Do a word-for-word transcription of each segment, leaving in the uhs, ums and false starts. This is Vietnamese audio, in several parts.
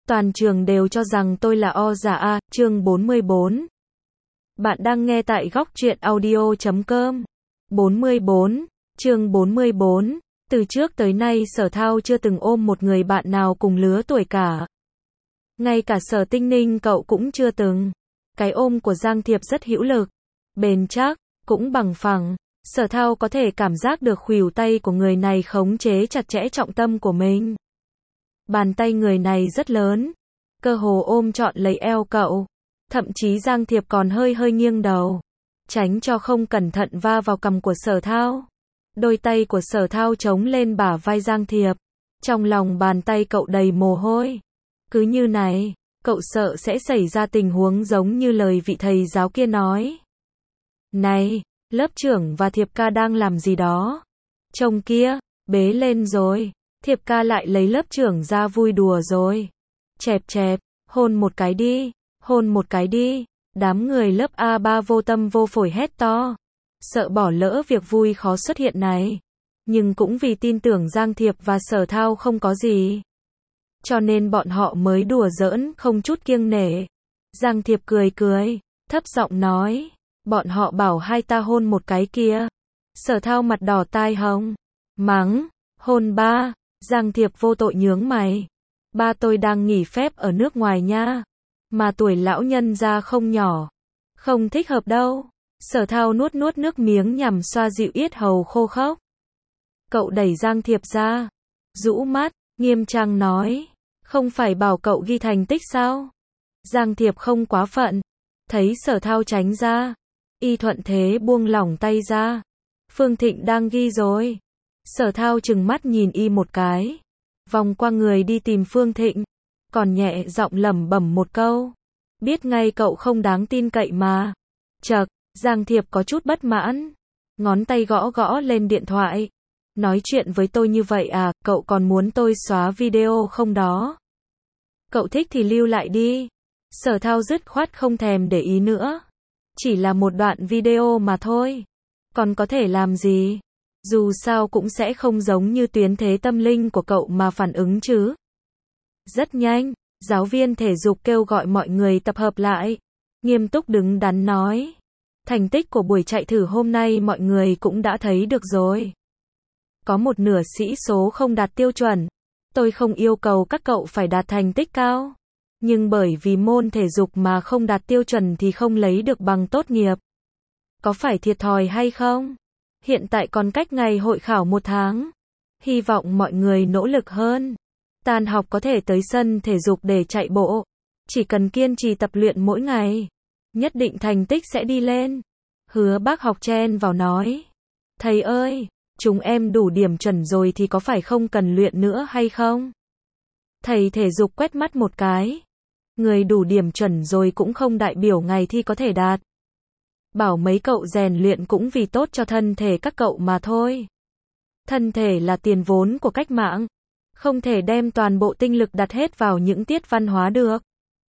Toàn trường đều cho rằng tôi là o giả a, chương bốn mươi bốn. Bạn đang nghe tại góc truyện audio chấm com. bốn mươi bốn, chương bốn mươi bốn. Từ trước tới nay Sở Thao chưa từng ôm một người bạn nào cùng lứa tuổi cả. Ngay cả Sở Tinh Ninh cậu cũng chưa từng. Cái ôm của Giang Thiệp rất hữu lực, bền chắc, cũng bằng phẳng. Sở Thao có thể cảm giác được khuỷu tay của người này khống chế chặt chẽ trọng tâm của mình. Bàn tay người này rất lớn, cơ hồ ôm trọn lấy eo cậu. Thậm chí Giang Thiệp còn hơi hơi nghiêng đầu, tránh cho không cẩn thận va vào cằm của Sở Thao. Đôi tay của Sở Thao chống lên bả vai Giang Thiệp. Trong lòng bàn tay cậu đầy mồ hôi. Cứ như này, cậu sợ sẽ xảy ra tình huống giống như lời vị thầy giáo kia nói. Này, lớp trưởng và Thiệp ca đang làm gì đó? Trông kia, bế lên rồi. Thiệp ca lại lấy lớp trưởng ra vui đùa rồi. Chẹp chẹp, hôn một cái đi, hôn một cái đi. Đám người lớp a ba vô tâm vô phổi hét to. Sợ bỏ lỡ việc vui khó xuất hiện này. Nhưng cũng vì tin tưởng Giang Thiệp và Sở Thao không có gì, cho nên bọn họ mới đùa giỡn không chút kiêng nể. Giang Thiệp cười cười, thấp giọng nói. Bọn họ bảo hai ta hôn một cái kia. Sở Thao mặt đỏ tai hồng, mắng. Hôn ba. Giang Thiệp vô tội nhướng mày. Ba tôi đang nghỉ phép ở nước ngoài nha. Mà tuổi lão nhân ra không nhỏ. Không thích hợp đâu. Sở Thao nuốt nuốt nước miếng nhằm xoa dịu yết hầu khô khốc. Cậu đẩy Giang Thiệp ra, rũ mắt, nghiêm trang nói. Không phải bảo cậu ghi thành tích sao? Giang Thiệp không quá phận. Thấy Sở Thao tránh ra, y thuận thế buông lỏng tay ra. Phương Thịnh đang ghi rồi. Sở Thao trừng mắt nhìn y một cái, vòng qua người đi tìm Phương Thịnh, còn nhẹ giọng lẩm bẩm một câu. Biết ngay cậu không đáng tin cậy mà. Chậc, Giang Thiệp có chút bất mãn, ngón tay gõ gõ lên điện thoại. Nói chuyện với tôi như vậy à, cậu còn muốn tôi xóa video không đó? Cậu thích thì lưu lại đi. Sở Thao dứt khoát không thèm để ý nữa. Chỉ là một đoạn video mà thôi. Còn có thể làm gì? Dù sao cũng sẽ không giống như tuyến thế tâm linh của cậu mà phản ứng chứ. Rất nhanh, giáo viên thể dục kêu gọi mọi người tập hợp lại. Nghiêm túc đứng đắn nói. Thành tích của buổi chạy thử hôm nay mọi người cũng đã thấy được rồi. Có một nửa sĩ số không đạt tiêu chuẩn. Tôi không yêu cầu các cậu phải đạt thành tích cao. Nhưng bởi vì môn thể dục mà không đạt tiêu chuẩn thì không lấy được bằng tốt nghiệp. Có phải thiệt thòi hay không? Hiện tại còn cách ngày hội khảo một tháng. Hy vọng mọi người nỗ lực hơn. Tan học có thể tới sân thể dục để chạy bộ. Chỉ cần kiên trì tập luyện mỗi ngày, nhất định thành tích sẽ đi lên. Hứa Bác học chen vào nói. Thầy ơi, chúng em đủ điểm chuẩn rồi thì có phải không cần luyện nữa hay không? Thầy thể dục quét mắt một cái. Người đủ điểm chuẩn rồi cũng không đại biểu ngày thi có thể đạt. Bảo mấy cậu rèn luyện cũng vì tốt cho thân thể các cậu mà thôi. Thân thể là tiền vốn của cách mạng. Không thể đem toàn bộ tinh lực đặt hết vào những tiết văn hóa được.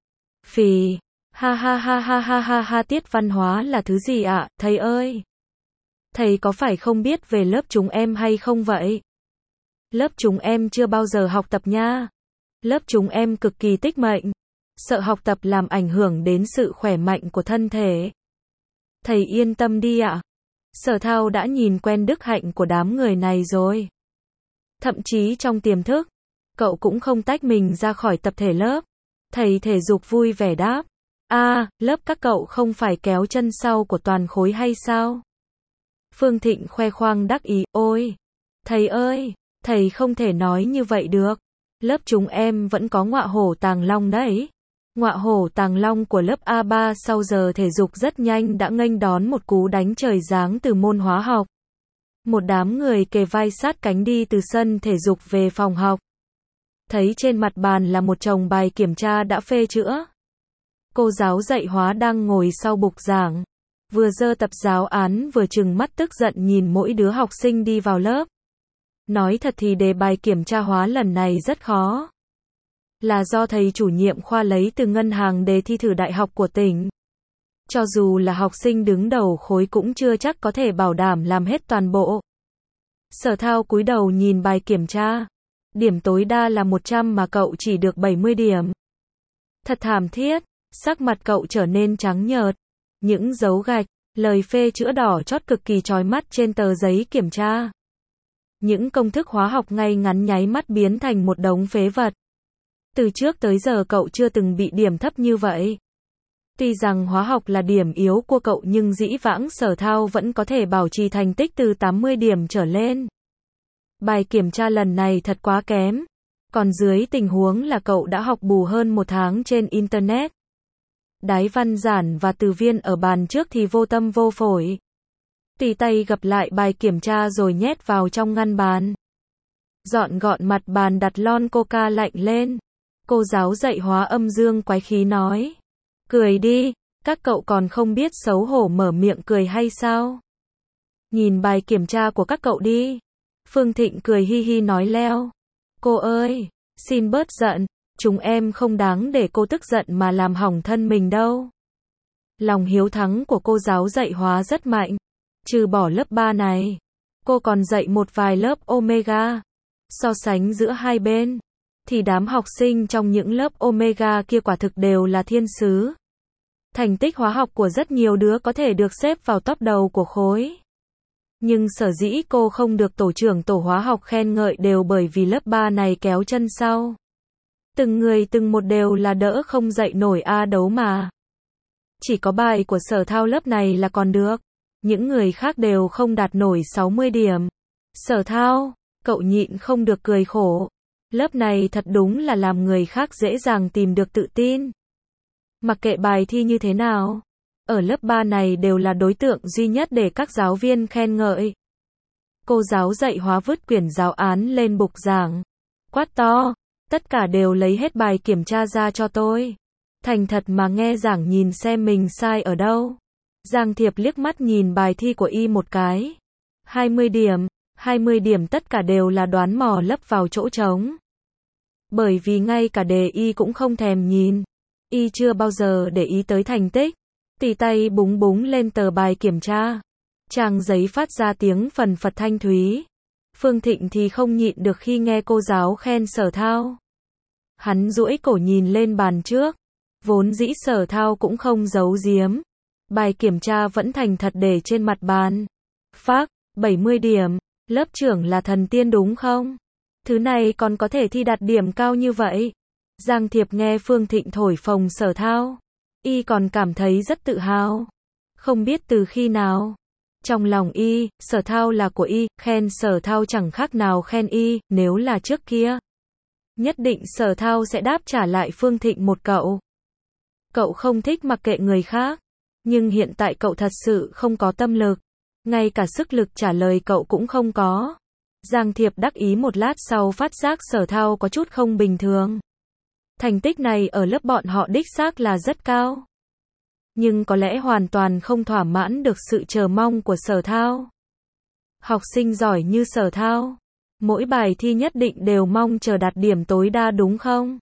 Phì. Ha ha ha ha ha ha ha, tiết văn hóa là thứ gì ạ, thầy ơi? Thầy có phải không biết về lớp chúng em hay không vậy? Lớp chúng em chưa bao giờ học tập nha. Lớp chúng em cực kỳ tích mệnh. Sợ học tập làm ảnh hưởng đến sự khỏe mạnh của thân thể. Thầy yên tâm đi ạ. Sở Thao đã nhìn quen đức hạnh của đám người này rồi. Thậm chí trong tiềm thức, cậu cũng không tách mình ra khỏi tập thể lớp. Thầy thể dục vui vẻ đáp. A, à, lớp các cậu không phải kéo chân sau của toàn khối hay sao? Phương Thịnh khoe khoang đắc ý. Ôi, thầy ơi, thầy không thể nói như vậy được. Lớp chúng em vẫn có ngọa hổ tàng long đấy. Ngọa hổ tàng long của lớp a ba sau giờ thể dục rất nhanh đã nghênh đón một cú đánh trời giáng từ môn hóa học. Một đám người kề vai sát cánh đi từ sân thể dục về phòng học. Thấy trên mặt bàn là một chồng bài kiểm tra đã phê chữa. Cô giáo dạy hóa đang ngồi sau bục giảng. Vừa giơ tập giáo án vừa trừng mắt tức giận nhìn mỗi đứa học sinh đi vào lớp. Nói thật thì đề bài kiểm tra hóa lần này rất khó. Là do thầy chủ nhiệm khoa lấy từ ngân hàng đề thi thử đại học của tỉnh. Cho dù là học sinh đứng đầu khối cũng chưa chắc có thể bảo đảm làm hết toàn bộ. Sở Thao cúi đầu nhìn bài kiểm tra. Điểm tối đa là một trăm mà cậu chỉ được bảy mươi điểm. Thật thảm thiết, sắc mặt cậu trở nên trắng nhợt. Những dấu gạch, lời phê chữa đỏ chót cực kỳ chói mắt trên tờ giấy kiểm tra. Những công thức hóa học ngay ngắn nháy mắt biến thành một đống phế vật. Từ trước tới giờ cậu chưa từng bị điểm thấp như vậy. Tuy rằng hóa học là điểm yếu của cậu nhưng dĩ vãng Sở Thao vẫn có thể bảo trì thành tích từ tám mươi điểm trở lên. Bài kiểm tra lần này thật quá kém. Còn dưới tình huống là cậu đã học bù hơn một tháng trên Internet. Đái văn giản và từ viên ở bàn trước thì vô tâm vô phổi. Tì tay gập lại bài kiểm tra rồi nhét vào trong ngăn bàn. Dọn gọn mặt bàn đặt lon coca lạnh lên. Cô giáo dạy hóa âm dương quái khí nói. Cười đi, các cậu còn không biết xấu hổ mở miệng cười hay sao? Nhìn bài kiểm tra của các cậu đi. Phương Thịnh cười hi hi nói leo. Cô ơi, xin bớt giận, chúng em không đáng để cô tức giận mà làm hỏng thân mình đâu. Lòng hiếu thắng của cô giáo dạy hóa rất mạnh. Trừ bỏ lớp ba này, cô còn dạy một vài lớp Omega. So sánh giữa hai bên, thì đám học sinh trong những lớp Omega kia quả thực đều là thiên sứ. Thành tích hóa học của rất nhiều đứa có thể được xếp vào top đầu của khối. Nhưng sở dĩ cô không được tổ trưởng tổ hóa học khen ngợi đều bởi vì lớp ba này kéo chân sau. Từng người từng một đều là đỡ không dậy nổi A đấu mà. Chỉ có bài của Sở Thao lớp này là còn được. Những người khác đều không đạt nổi sáu mươi điểm. Sở Thao, cậu nhịn không được cười khổ. Lớp này thật đúng là làm người khác dễ dàng tìm được tự tin. Mặc kệ bài thi như thế nào, ở lớp ba này đều là đối tượng duy nhất để các giáo viên khen ngợi. Cô giáo dạy hóa vứt quyển giáo án lên bục giảng. Quát to, tất cả đều lấy hết bài kiểm tra ra cho tôi. Thành thật mà nghe giảng nhìn xem mình sai ở đâu. Giang Thiệp liếc mắt nhìn bài thi của y một cái. hai mươi điểm, hai mươi điểm tất cả đều là đoán mò lấp vào chỗ trống. Bởi vì ngay cả đề y cũng không thèm nhìn. Y chưa bao giờ để ý tới thành tích. Tì tay búng búng lên tờ bài kiểm tra. Trang giấy phát ra tiếng phần phật thanh thúy. Phương Thịnh thì không nhịn được khi nghe cô giáo khen Sở Thao. Hắn duỗi cổ nhìn lên bàn trước. Vốn dĩ Sở Thao cũng không giấu giếm. Bài kiểm tra vẫn thành thật để trên mặt bàn. Phác, bảy mươi điểm. Lớp trưởng là thần tiên đúng không? Thứ này còn có thể thi đạt điểm cao như vậy. Giang Thiệp nghe Phương Thịnh thổi phồng Sở Thao. Y còn cảm thấy rất tự hào. Không biết từ khi nào. Trong lòng y, Sở Thao là của y, khen Sở Thao chẳng khác nào khen y, nếu là trước kia. Nhất định Sở Thao sẽ đáp trả lại Phương Thịnh một cậu. Cậu không thích mặc kệ người khác. Nhưng hiện tại cậu thật sự không có tâm lực. Ngay cả sức lực trả lời cậu cũng không có. Giang Thiệp đắc ý một lát sau phát giác Sở Thao có chút không bình thường. Thành tích này ở lớp bọn họ đích xác là rất cao. Nhưng có lẽ hoàn toàn không thỏa mãn được sự chờ mong của Sở Thao. Học sinh giỏi như Sở Thao, mỗi bài thi nhất định đều mong chờ đạt điểm tối đa đúng không?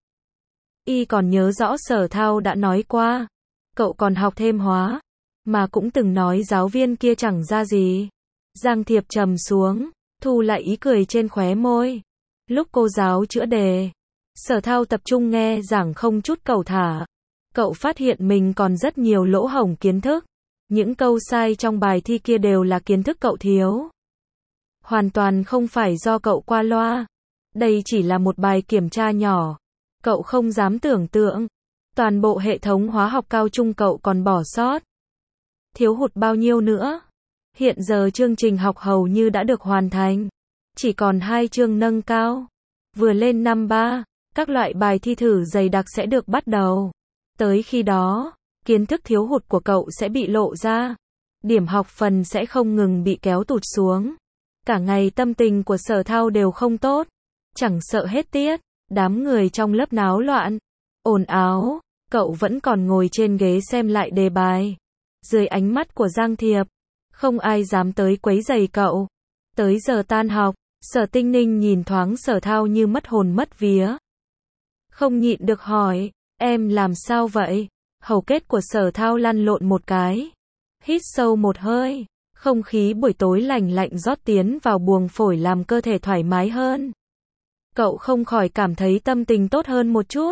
Y còn nhớ rõ Sở Thao đã nói qua. Cậu còn học thêm hóa, mà cũng từng nói giáo viên kia chẳng ra gì. Giang Thiệp trầm xuống, thu lại ý cười trên khóe môi. Lúc cô giáo chữa đề, Sở Thao tập trung nghe giảng không chút cẩu thả. Cậu phát hiện mình còn rất nhiều lỗ hổng kiến thức. Những câu sai trong bài thi kia đều là kiến thức cậu thiếu. Hoàn toàn không phải do cậu qua loa. Đây chỉ là một bài kiểm tra nhỏ. Cậu không dám tưởng tượng. Toàn bộ hệ thống hóa học cao trung cậu còn bỏ sót. Thiếu hụt bao nhiêu nữa? Hiện giờ chương trình học hầu như đã được hoàn thành. Chỉ còn hai chương nâng cao. Vừa lên năm ba, các loại bài thi thử dày đặc sẽ được bắt đầu. Tới khi đó, kiến thức thiếu hụt của cậu sẽ bị lộ ra. Điểm học phần sẽ không ngừng bị kéo tụt xuống. Cả ngày tâm tình của Sở Thao đều không tốt. Chẳng sợ hết tiết, đám người trong lớp náo loạn, ồn ào, cậu vẫn còn ngồi trên ghế xem lại đề bài. Dưới ánh mắt của Giang Thiệp, không ai dám tới quấy rầy cậu. Tới giờ tan học, Sở Tinh Ninh nhìn thoáng Sở Thao như mất hồn mất vía. Không nhịn được hỏi, em làm sao vậy? Hầu kết của Sở Thao lăn lộn một cái. Hít sâu một hơi, không khí buổi tối lành lạnh rót tiến vào buồng phổi làm cơ thể thoải mái hơn. Cậu không khỏi cảm thấy tâm tình tốt hơn một chút.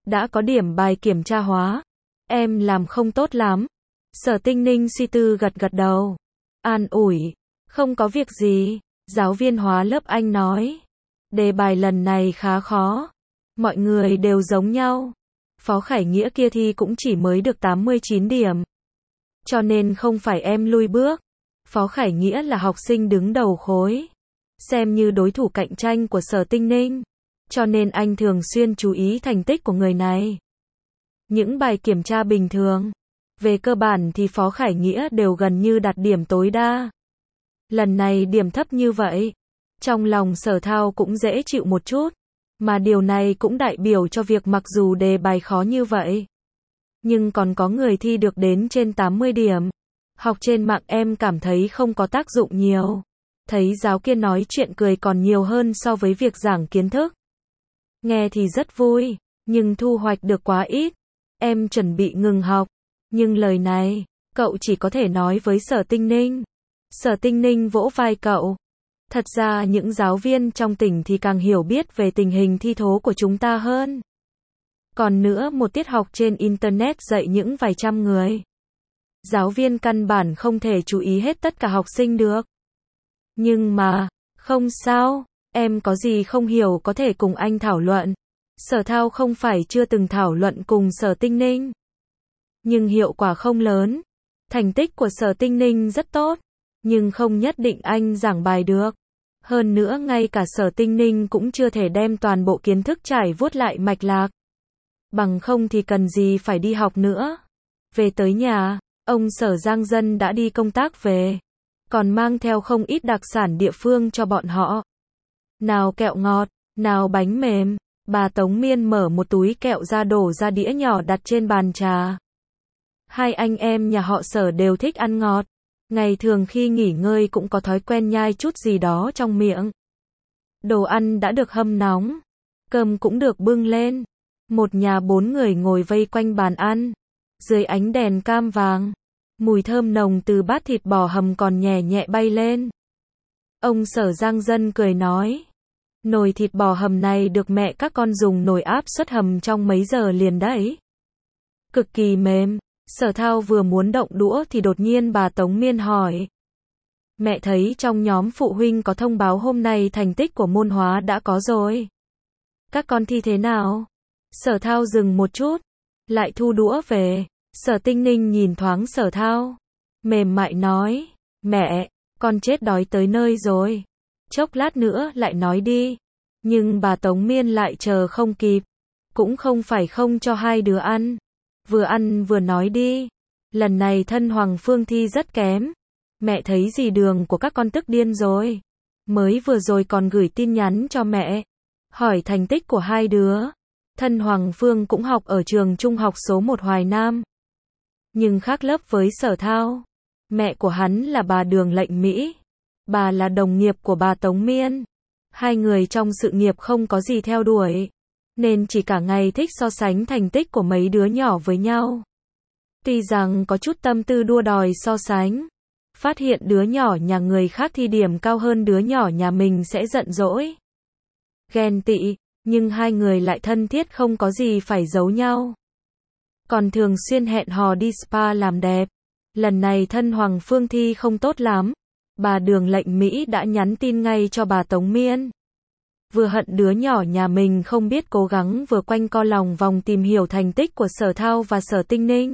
Đã có điểm bài kiểm tra hóa. Em làm không tốt lắm. Sở Tinh Ninh suy tư gật gật đầu. An ủi. Không có việc gì. Giáo viên hóa lớp Anh nói. Đề bài lần này khá khó. Mọi người đều giống nhau. Phó Khải Nghĩa kia thi cũng chỉ mới được tám mươi chín điểm. Cho nên không phải em lui bước. Phó Khải Nghĩa là học sinh đứng đầu khối. Xem như đối thủ cạnh tranh của Sở Tinh Ninh. Cho nên anh thường xuyên chú ý thành tích của người này. Những bài kiểm tra bình thường. Về cơ bản thì Phó Khải Nghĩa đều gần như đạt điểm tối đa. Lần này điểm thấp như vậy. Trong lòng Sở Thao cũng dễ chịu một chút. Mà điều này cũng đại biểu cho việc mặc dù đề bài khó như vậy. Nhưng còn có người thi được đến trên tám mươi điểm. Học trên mạng em cảm thấy không có tác dụng nhiều. Thấy giáo kia nói chuyện cười còn nhiều hơn so với việc giảng kiến thức. Nghe thì rất vui, nhưng thu hoạch được quá ít. Em chuẩn bị ngừng học. Nhưng lời này, cậu chỉ có thể nói với Sở Tinh Ninh. Sở Tinh Ninh vỗ vai cậu. Thật ra những giáo viên trong tỉnh thì càng hiểu biết về tình hình thi thố của chúng ta hơn. Còn nữa một tiết học trên Internet dạy những vài trăm người. Giáo viên căn bản không thể chú ý hết tất cả học sinh được. Nhưng mà, không sao, em có gì không hiểu có thể cùng anh thảo luận. Sở Thao không phải chưa từng thảo luận cùng Sở Tinh Ninh. Nhưng hiệu quả không lớn. Thành tích của Sở Tinh Ninh rất tốt. Nhưng không nhất định anh giảng bài được. Hơn nữa ngay cả Sở Tinh Ninh cũng chưa thể đem toàn bộ kiến thức trải vuốt lại mạch lạc. Bằng không thì cần gì phải đi học nữa. Về tới nhà, ông Sở Giang Dân đã đi công tác về. Còn mang theo không ít đặc sản địa phương cho bọn họ. Nào kẹo ngọt, nào bánh mềm. Bà Tống Miên mở một túi kẹo ra đổ ra đĩa nhỏ đặt trên bàn trà. Hai anh em nhà họ Sở đều thích ăn ngọt. Ngày thường khi nghỉ ngơi cũng có thói quen nhai chút gì đó trong miệng. Đồ ăn đã được hâm nóng. Cơm cũng được bưng lên. Một nhà bốn người ngồi vây quanh bàn ăn. Dưới ánh đèn cam vàng. Mùi thơm nồng từ bát thịt bò hầm còn nhẹ nhẹ bay lên. Ông Sở Giang Dân cười nói. Nồi thịt bò hầm này được mẹ các con dùng nồi áp suất hầm trong mấy giờ liền đấy. Cực kỳ mềm. Sở Thao vừa muốn động đũa thì đột nhiên bà Tống Miên hỏi. Mẹ thấy trong nhóm phụ huynh có thông báo hôm nay thành tích của môn hóa đã có rồi. Các con thi thế nào? Sở Thao dừng một chút. Lại thu đũa về. Sở Tinh Ninh nhìn thoáng Sở Thao. Mềm mại nói. Mẹ, con chết đói tới nơi rồi. Chốc lát nữa lại nói đi. Nhưng bà Tống Miên lại chờ không kịp. Cũng không phải không cho hai đứa ăn. Vừa ăn vừa nói đi. Lần này thân Hoàng Phương thi rất kém. Mẹ thấy gì đường của các con tức điên rồi. Mới vừa rồi còn gửi tin nhắn cho mẹ. Hỏi thành tích của hai đứa. Thân Hoàng Phương cũng học ở trường trung học số một Hoài Nam. Nhưng khác lớp với Sở Thao. Mẹ của hắn là bà Đường Lệnh Mỹ. Bà là đồng nghiệp của bà Tống Miên. Hai người trong sự nghiệp không có gì theo đuổi. Nên chỉ cả ngày thích so sánh thành tích của mấy đứa nhỏ với nhau. Tuy rằng có chút tâm tư đua đòi so sánh. Phát hiện đứa nhỏ nhà người khác thi điểm cao hơn đứa nhỏ nhà mình sẽ giận dỗi. Ghen tị, nhưng hai người lại thân thiết không có gì phải giấu nhau. Còn thường xuyên hẹn hò đi spa làm đẹp. Lần này thân Hoàng Phương thi không tốt lắm. Bà Đường Lệnh Mỹ đã nhắn tin ngay cho bà Tống Miên. Vừa hận đứa nhỏ nhà mình không biết cố gắng vừa quanh co lòng vòng tìm hiểu thành tích của Sở Thao và Sở Tinh Ninh.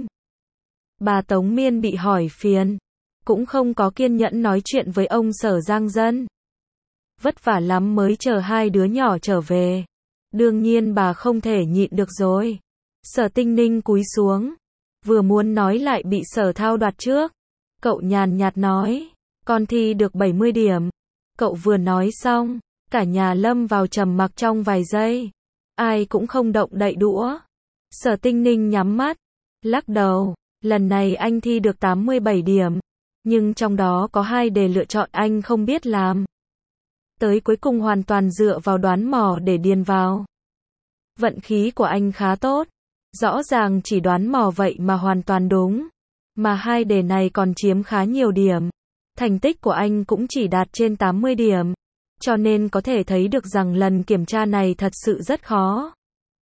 Bà Tống Miên bị hỏi phiền. Cũng không có kiên nhẫn nói chuyện với ông Sở Giang Dân. Vất vả lắm mới chờ hai đứa nhỏ trở về. Đương nhiên bà không thể nhịn được rồi. Sở Tinh Ninh cúi xuống. Vừa muốn nói lại bị Sở Thao đoạt trước. Cậu nhàn nhạt nói. Con thi được bảy mươi điểm. Cậu vừa nói xong. Cả nhà lâm vào trầm mặc trong vài giây. Ai cũng không động đậy đũa. Sở Tinh Ninh nhắm mắt. Lắc đầu. Lần này anh thi được tám mươi bảy điểm. Nhưng trong đó có hai đề lựa chọn anh không biết làm. Tới cuối cùng hoàn toàn dựa vào đoán mò để điền vào. Vận khí của anh khá tốt. Rõ ràng chỉ đoán mò vậy mà hoàn toàn đúng. Mà hai đề này còn chiếm khá nhiều điểm. Thành tích của anh cũng chỉ đạt trên tám mươi điểm. Cho nên có thể thấy được rằng lần kiểm tra này thật sự rất khó.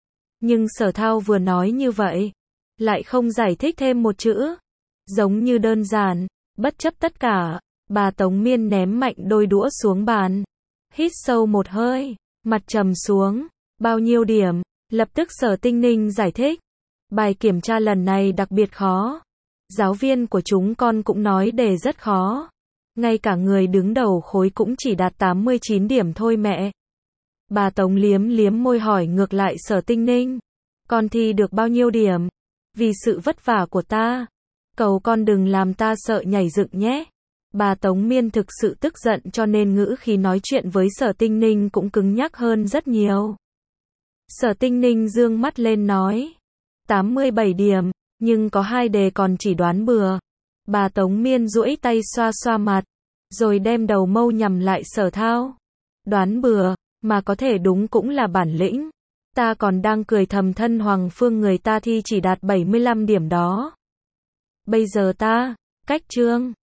Nhưng Sở Thao vừa nói như vậy, lại không giải thích thêm một chữ. Giống như đơn giản, bất chấp tất cả, bà Tống Miên ném mạnh đôi đũa xuống bàn. Hít sâu một hơi, mặt trầm xuống. Bao nhiêu điểm? Lập tức Sở Tinh Ninh giải thích. Bài kiểm tra lần này đặc biệt khó. Giáo viên của chúng con cũng nói đề rất khó. Ngay cả người đứng đầu khối cũng chỉ đạt tám mươi chín điểm thôi mẹ. Bà Tống liếm liếm môi hỏi ngược lại Sở Tinh Ninh. Con thi được bao nhiêu điểm? Vì sự vất vả của ta. Cầu con đừng làm ta sợ nhảy dựng nhé. Bà Tống Miên thực sự tức giận cho nên ngữ khi nói chuyện với Sở Tinh Ninh cũng cứng nhắc hơn rất nhiều. Sở Tinh Ninh dương mắt lên nói. tám mươi bảy điểm, nhưng có hai đề còn chỉ đoán bừa. Bà Tống Miên duỗi tay xoa xoa mặt, rồi đem đầu mâu nhằm lại Sở Thao. Đoán bừa, mà có thể đúng cũng là bản lĩnh. Ta còn đang cười thầm thân Hoàng Phương người ta thi chỉ đạt bảy mươi lăm điểm đó. Bây giờ ta, cách chương.